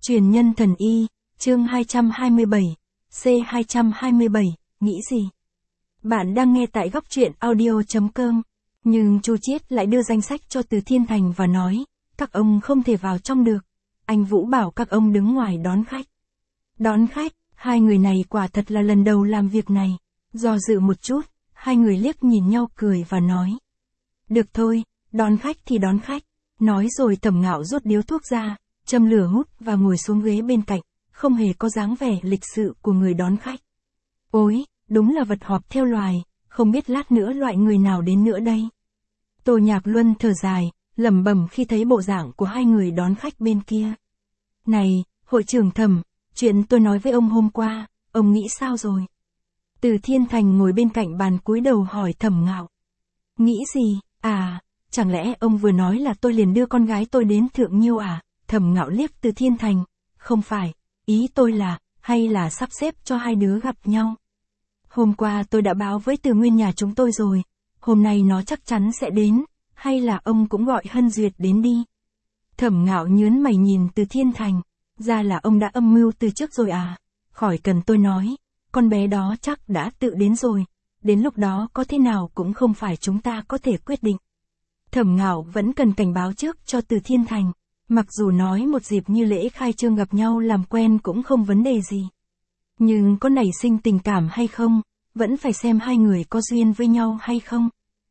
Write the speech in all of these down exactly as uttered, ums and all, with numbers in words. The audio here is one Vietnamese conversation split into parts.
Truyền nhân thần y, chương hai trăm hai mươi bảy, C hai trăm hai mươi bảy, nghĩ gì? Bạn đang nghe tại góc truyện audio chấm com, nhưng Chu Chiết lại đưa danh sách cho Từ Thiên Thành và nói, các ông không thể vào trong được. Anh Vũ bảo các ông đứng ngoài đón khách. Đón khách, hai người này quả thật là lần đầu làm việc này. Do dự một chút, hai người liếc nhìn nhau cười và nói. Được thôi, đón khách thì đón khách. Nói rồi Thẩm Ngạo rút điếu thuốc ra, châm lửa hút và ngồi xuống ghế bên cạnh, không hề có dáng vẻ lịch sự của người đón khách. Ôi, đúng là vật họp theo loài, không biết lát nữa loại người nào đến nữa đây. Tô Nhạc Luân thở dài, lẩm bẩm khi thấy bộ dạng của hai người đón khách bên kia. Này, hội trưởng Thẩm, chuyện tôi nói với ông hôm qua, ông nghĩ sao rồi? Từ Thiên Thành ngồi bên cạnh bàn cúi đầu hỏi Thẩm Ngạo. Nghĩ gì, à, chẳng lẽ ông vừa nói là tôi liền đưa con gái tôi đến Thượng Nhiêu à? Thẩm Ngạo liếc Từ Thiên Thành. Không phải, ý tôi là, hay là sắp xếp cho hai đứa gặp nhau. Hôm qua tôi đã báo với Từ Nguyên nhà chúng tôi rồi, hôm nay nó chắc chắn sẽ đến, hay là ông cũng gọi Hân Duyệt đến đi. Thẩm Ngạo nhớn mày nhìn Từ Thiên Thành, ra là ông đã âm mưu từ trước rồi à, khỏi cần tôi nói, con bé đó chắc đã tự đến rồi, đến lúc đó có thế nào cũng không phải chúng ta có thể quyết định. Thẩm Ngạo vẫn cần cảnh báo trước cho Từ Thiên Thành, mặc dù nói một dịp như lễ khai trương gặp nhau làm quen cũng không vấn đề gì. Nhưng có nảy sinh tình cảm hay không, vẫn phải xem hai người có duyên với nhau hay không.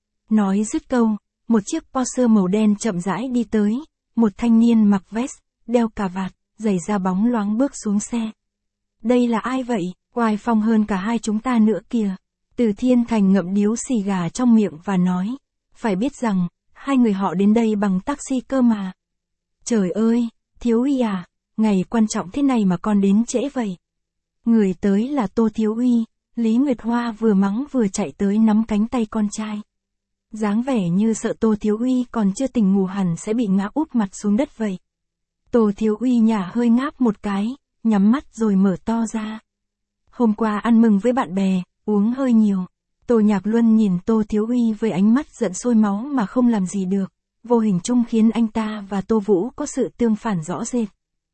Nói dứt câu, một chiếc Porsche màu đen chậm rãi đi tới, một thanh niên mặc vest, đeo cà vạt, giày da bóng loáng bước xuống xe. Đây là ai vậy, oai phong hơn cả hai chúng ta nữa kìa. Từ Thiên Thành ngậm điếu xì gà trong miệng và nói, phải biết rằng, hai người họ đến đây bằng taxi cơ mà. Trời ơi, Thiếu Uy à, ngày quan trọng thế này mà con đến trễ vậy. Người tới là Tô Thiếu Uy, Lý Nguyệt Hoa vừa mắng vừa chạy tới nắm cánh tay con trai. Dáng vẻ như sợ Tô Thiếu Uy còn chưa tỉnh ngủ hẳn sẽ bị ngã úp mặt xuống đất vậy. Tô Thiếu Uy nhả hơi ngáp một cái, nhắm mắt rồi mở to ra. Hôm qua ăn mừng với bạn bè, uống hơi nhiều. Tô Nhạc Luân nhìn Tô Thiếu Uy với ánh mắt giận sôi máu mà không làm gì được, vô hình chung khiến anh ta và Tô Vũ có sự tương phản rõ rệt.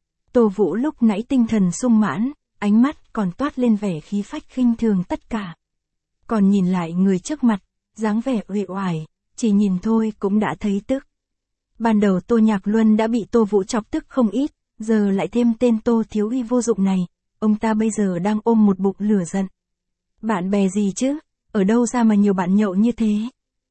Tô Vũ lúc nãy tinh thần sung mãn, ánh mắt còn toát lên vẻ khí phách khinh thường tất cả. Còn nhìn lại người trước mặt, dáng vẻ uể oải, chỉ nhìn thôi cũng đã thấy tức. Ban đầu Tô Nhạc Luân đã bị Tô Vũ chọc tức không ít, giờ lại thêm tên Tô Thiếu Uy vô dụng này, ông ta bây giờ đang ôm một bụng lửa giận. Bạn bè gì chứ, ở đâu ra mà nhiều bạn nhậu như thế?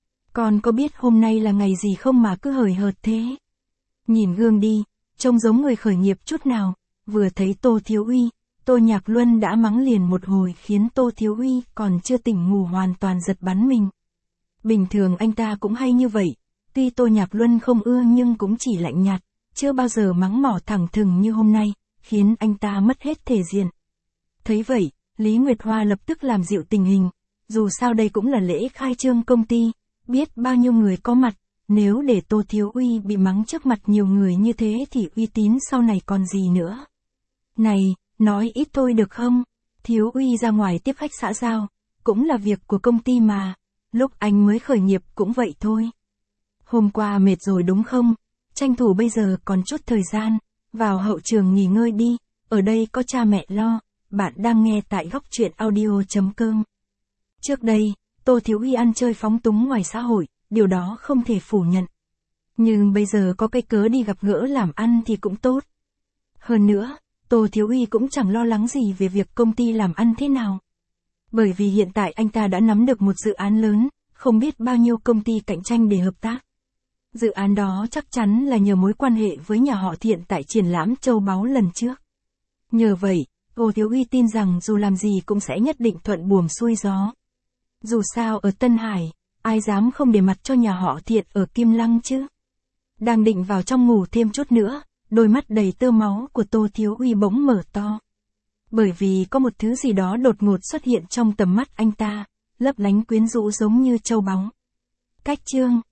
Con có biết hôm nay là ngày gì không mà cứ hời hợt thế? Nhìn gương đi, trông giống người khởi nghiệp chút nào, vừa thấy Tô Thiếu Uy, Tô Nhạc Luân đã mắng liền một hồi khiến Tô Thiếu Uy còn chưa tỉnh ngủ hoàn toàn giật bắn mình. Bình thường anh ta cũng hay như vậy, tuy Tô Nhạc Luân không ưa nhưng cũng chỉ lạnh nhạt, chưa bao giờ mắng mỏ thẳng thừng như hôm nay, khiến anh ta mất hết thể diện. Thấy vậy, Lý Nguyệt Hoa lập tức làm dịu tình hình, dù sao đây cũng là lễ khai trương công ty, biết bao nhiêu người có mặt, nếu để Tô Thiếu Uy bị mắng trước mặt nhiều người như thế thì uy tín sau này còn gì nữa. Này, nói ít thôi được không? Thiếu Uy ra ngoài tiếp khách xã giao, cũng là việc của công ty mà, lúc anh mới khởi nghiệp cũng vậy thôi. Hôm qua mệt rồi đúng không? Tranh thủ bây giờ còn chút thời gian, vào hậu trường nghỉ ngơi đi, ở đây có cha mẹ lo. Bạn đang nghe tại góc truyện audio chấm com. Trước đây, Tô Thiếu Uy ăn chơi phóng túng ngoài xã hội, điều đó không thể phủ nhận. Nhưng bây giờ có cái cớ đi gặp gỡ làm ăn thì cũng tốt. Hơn nữa, Tô Thiếu Uy cũng chẳng lo lắng gì về việc công ty làm ăn thế nào. Bởi vì hiện tại anh ta đã nắm được một dự án lớn, không biết bao nhiêu công ty cạnh tranh để hợp tác. Dự án đó chắc chắn là nhờ mối quan hệ với nhà họ Thiện tại triển lãm châu báu lần trước. Nhờ vậy, Tô Thiếu Uy tin rằng dù làm gì cũng sẽ nhất định thuận buồm xuôi gió. Dù sao ở Tân Hải, ai dám không để mặt cho nhà họ Thiện ở Kim Lăng chứ? Đang định vào trong ngủ thêm chút nữa, đôi mắt đầy tơ máu của Tô Thiếu Uy bỗng mở to. Bởi vì có một thứ gì đó đột ngột xuất hiện trong tầm mắt anh ta, lấp lánh quyến rũ giống như châu báu. Cách chương,